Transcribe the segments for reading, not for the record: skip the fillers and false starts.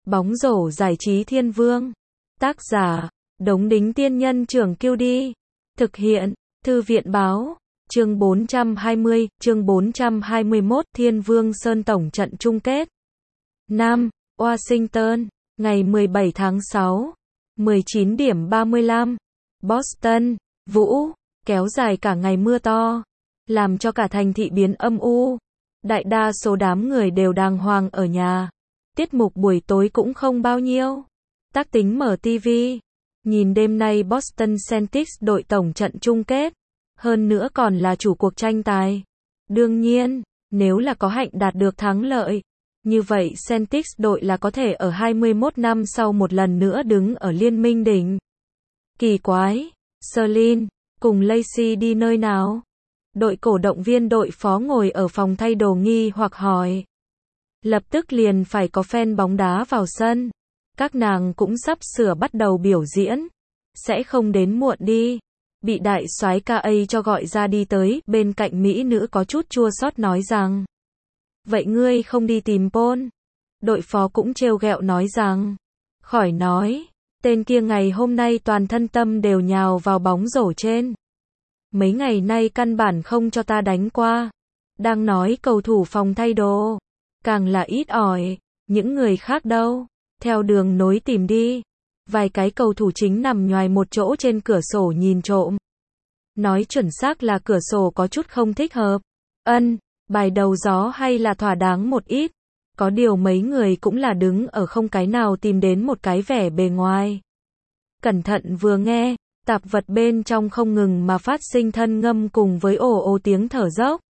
Bóng rổ giải trí thiên vương. Tác giả, Đống Đính Tiên Nhân Trưởng Kiêu Đi. Thực hiện, Thư viện Báo. Chương 420, chương 421, Thiên Vương Sơn tổng trận chung kết. Nam, Washington, ngày 17 tháng 6, 19 điểm 35. Boston, Vũ, kéo dài cả ngày mưa to, làm cho cả thành thị biến âm u. Đại đa số đám người đều đàng hoàng ở nhà. Tiết mục buổi tối cũng không bao nhiêu. Tác tính mở TV, nhìn đêm nay Boston Celtics đội tổng trận chung kết, hơn nữa còn là chủ cuộc tranh tài. Đương nhiên, nếu là có hạnh đạt được thắng lợi, như vậy Celtics đội là có thể ở 21 năm sau một lần nữa đứng ở liên minh đỉnh. Kỳ quái, Celine cùng Lacey đi nơi nào? Đội cổ động viên đội phó ngồi ở phòng thay đồ nghi hoặc hỏi. Lập tức liền phải có fan bóng đá vào sân. Các nàng cũng sắp sửa bắt đầu biểu diễn. Sẽ không đến muộn đi. Bị đại soái KA cho gọi ra đi tới, bên cạnh mỹ nữ có chút chua xót nói rằng. Vậy ngươi không đi tìm Paul? Đội phó cũng trêu ghẹo nói rằng. Khỏi nói, tên kia ngày hôm nay toàn thân tâm đều nhào vào bóng rổ trên. Mấy ngày nay căn bản không cho ta đánh qua. Đang nói cầu thủ phòng thay đồ. Càng là ít ỏi, những người khác đâu, theo đường nối tìm đi. Vài cái cầu thủ chính nằm nhoài một chỗ trên cửa sổ nhìn trộm. Nói chuẩn xác là cửa sổ có chút không thích hợp. Bài đầu gió hay là thỏa đáng một ít. Có điều mấy người cũng là đứng ở không cái nào tìm đến một cái vẻ bề ngoài. Cẩn thận vừa nghe, tạp vật bên trong không ngừng mà phát sinh thân ngâm cùng với ồ ồ tiếng thở dốc.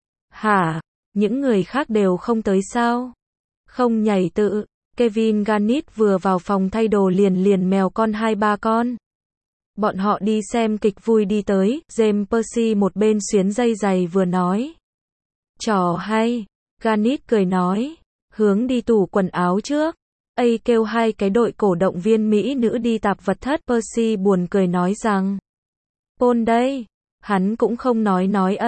Hả? Những người khác đều không tới sao? Không nhảy tự. Kevin Garnett vừa vào phòng thay đồ liền mèo con 2-3 con. Bọn họ đi xem kịch vui đi tới, James Percy một bên xuyến dây giày vừa nói. Trò hay. Garnett cười nói. Hướng đi tủ quần áo trước. Kêu hai cái đội cổ động viên mỹ nữ đi tạp vật thất. Percy buồn cười nói rằng. Paul đây. Hắn cũng không nói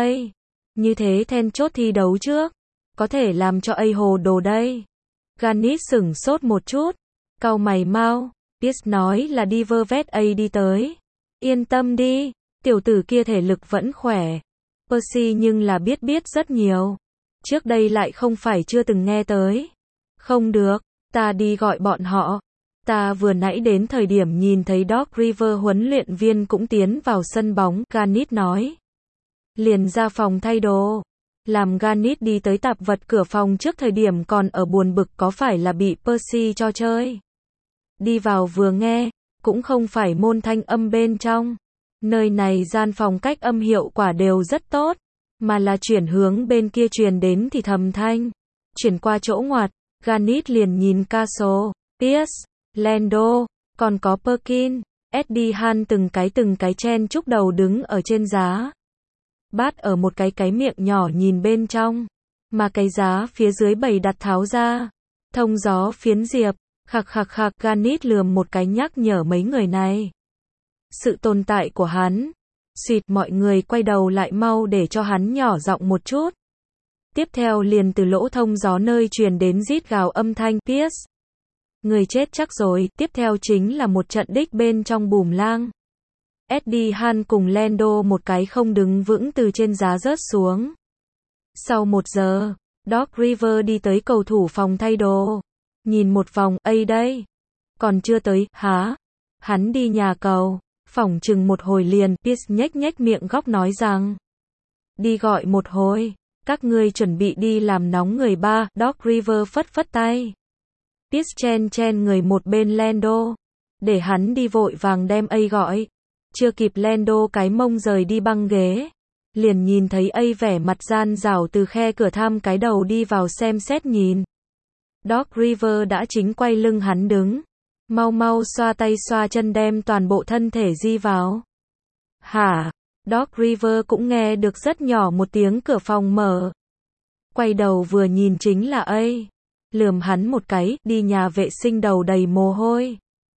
như thế then chốt thi đấu trước. Có thể làm cho hồ đồ đây. Garnett sửng sốt một chút. Cau mày mau. Pierce nói là đi vơ vét đi tới. Yên tâm đi. Tiểu tử kia thể lực vẫn khỏe. Percy nhưng là biết rất nhiều. Trước đây lại không phải chưa từng nghe tới. Không được. Ta đi gọi bọn họ. Ta vừa nãy đến thời điểm nhìn thấy Doc Rivers huấn luyện viên cũng tiến vào sân bóng. Garnett nói. Liền ra phòng thay đồ. Làm Garnett đi tới tạp vật cửa phòng trước thời điểm còn ở buồn bực có phải là bị Percy cho chơi. Đi vào vừa nghe, cũng không phải môn thanh âm bên trong. Nơi này gian phòng cách âm hiệu quả đều rất tốt, mà là chuyển hướng bên kia truyền đến thì thầm thanh. Chuyển qua chỗ ngoặt, Garnett liền nhìn Castle, Pierce, Lando, còn có Perkins, Eddie Han từng cái chen chúc đầu đứng ở trên giá. Bát ở một cái miệng nhỏ nhìn bên trong, mà cái giá phía dưới bày đặt tháo ra. Thông gió phiến diệp, khạc, Garnett lườm một cái nhắc nhở mấy người này. Sự tồn tại của hắn. Xịt mọi người quay đầu lại mau để cho hắn nhỏ giọng một chút. Tiếp theo liền từ lỗ thông gió nơi truyền đến rít gào âm thanh Pierce. Người chết chắc rồi, tiếp theo chính là một trận đích bên trong bùm lang. Eddie Han cùng Lando một cái không đứng vững từ trên giá rớt xuống. Sau 1 giờ, Doc Rivers đi tới cầu thủ phòng thay đồ. Nhìn một vòng, đây. Còn chưa tới, hả? Hắn đi nhà cầu. Phỏng chừng một hồi liền, Pierce nhếch miệng góc nói rằng. Đi gọi một hồi. Các ngươi chuẩn bị đi làm nóng người ba. Doc Rivers phất tay. Pierce chen người một bên Lando. Để hắn đi vội vàng đem gọi. Chưa kịp Lando cái mông rời đi băng ghế. Liền nhìn thấy vẻ mặt gian rảo từ khe cửa tham cái đầu đi vào xem xét nhìn. Doc Rivers đã chính quay lưng hắn đứng. Mau xoa tay xoa chân đem toàn bộ thân thể di vào. Hả? Doc Rivers cũng nghe được rất nhỏ một tiếng cửa phòng mở. Quay đầu vừa nhìn chính là lườm hắn một cái, đi nhà vệ sinh đầu đầy mồ hôi.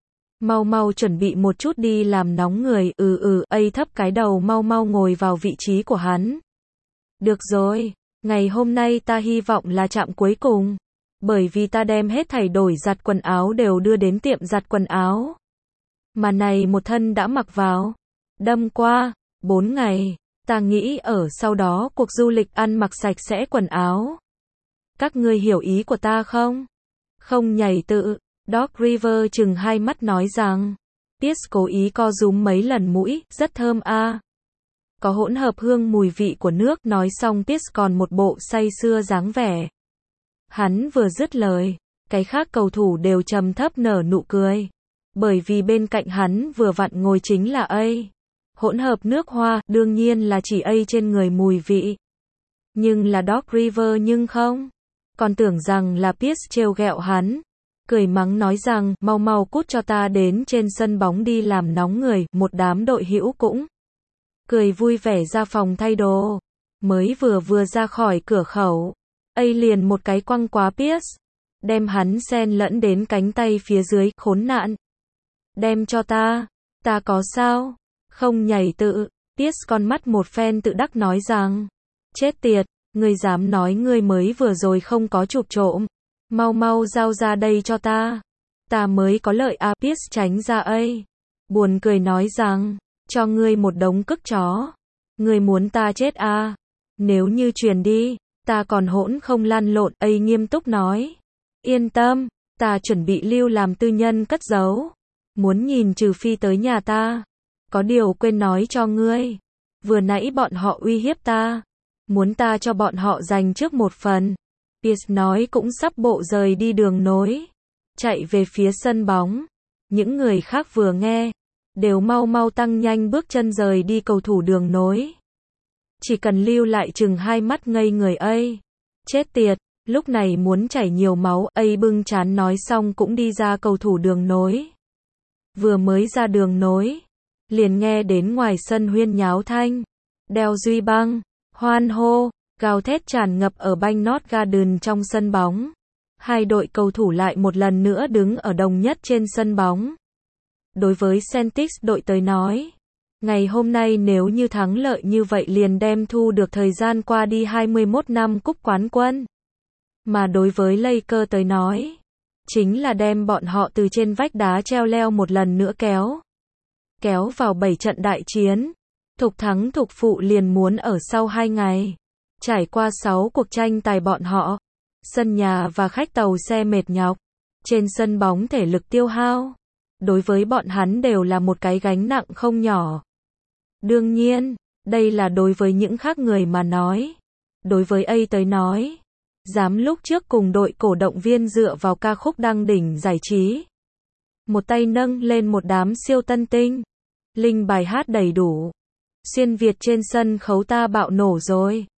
Mau chuẩn bị một chút đi làm nóng người. Thấp cái đầu mau ngồi vào vị trí của hắn. Được rồi, ngày hôm nay ta hy vọng là chạm cuối cùng. Bởi vì ta đem hết thảy đổi giặt quần áo đều đưa đến tiệm giặt quần áo. Mà này một thân đã mặc vào. Đâm qua 4 ngày. Ta nghĩ ở sau đó cuộc du lịch ăn mặc sạch sẽ quần áo. Các ngươi hiểu ý của ta không? Không nhảy tự. Doc River chừng hai mắt nói rằng. Pierce cố ý co rúm mấy lần mũi, rất thơm a. Có hỗn hợp hương mùi vị của nước, nói xong Pierce còn một bộ say sưa dáng vẻ. Hắn vừa dứt lời, cái khác cầu thủ đều trầm thấp nở nụ cười. Bởi vì bên cạnh hắn vừa vặn ngồi chính là A. Hỗn hợp nước hoa, đương nhiên là chỉ A trên người mùi vị. Nhưng là Doc River nhưng không. Còn tưởng rằng là Pierce trêu ghẹo hắn. Cười mắng nói rằng, mau mau cút cho ta đến trên sân bóng đi làm nóng người, một đám đội hữu cũng cười vui vẻ ra phòng thay đồ. Mới vừa ra khỏi cửa khẩu, A liền một cái quăng quá Pierce, đem hắn xen lẫn đến cánh tay phía dưới, khốn nạn. Đem cho ta có sao? Không nhảy tự. Pierce con mắt một phen tự đắc nói rằng, chết tiệt, ngươi dám nói ngươi mới vừa rồi không có chụp trộm. Mau mau giao ra đây cho ta. Ta mới có lợi à. Pierce tránh ra A. Buồn cười nói rằng, cho ngươi một đống cức chó. Ngươi muốn ta chết à? Nếu như truyền đi, ta còn hỗn không lăn lộn. A nghiêm túc nói. Yên tâm, ta chuẩn bị lưu làm tư nhân cất giấu. Muốn nhìn trừ phi tới nhà ta. Có điều quên nói cho ngươi. Vừa nãy bọn họ uy hiếp ta. Muốn ta cho bọn họ dành trước một phần. Pierce nói cũng sắp bộ rời đi đường nối. Chạy về phía sân bóng. Những người khác vừa nghe, đều mau mau tăng nhanh bước chân rời đi cầu thủ đường nối. Chỉ cần lưu lại chừng hai mắt ngây người A. Chết tiệt, lúc này muốn chảy nhiều máu. A bưng chán nói xong cũng đi ra cầu thủ đường nối. Vừa mới ra đường nối, liền nghe đến ngoài sân huyên nháo thanh. Đeo duy băng, hoan hô, gào thét tràn ngập ở Banknote Garden trong sân bóng. Hai đội cầu thủ lại một lần nữa đứng ở đồng nhất trên sân bóng. Đối với Celtics đội tới nói, ngày hôm nay nếu như thắng lợi như vậy liền đem thu được thời gian qua đi 21 năm cúp quán quân. Mà đối với Lakers tới nói, chính là đem bọn họ từ trên vách đá treo leo một lần nữa kéo vào 7 trận đại chiến. Thục thắng thục phụ liền muốn ở sau 2 ngày. Trải qua 6 cuộc tranh tài bọn họ, sân nhà và khách tàu xe mệt nhọc, trên sân bóng thể lực tiêu hao, đối với bọn hắn đều là một cái gánh nặng không nhỏ. Đương nhiên, đây là đối với những khác người mà nói. Đối với A tới nói, dám lúc trước cùng đội cổ động viên dựa vào ca khúc đăng đỉnh giải trí. Một tay nâng lên một đám siêu tân tinh. Linh bài hát đầy đủ. Xuyên Việt trên sân khấu ta bạo nổ rồi.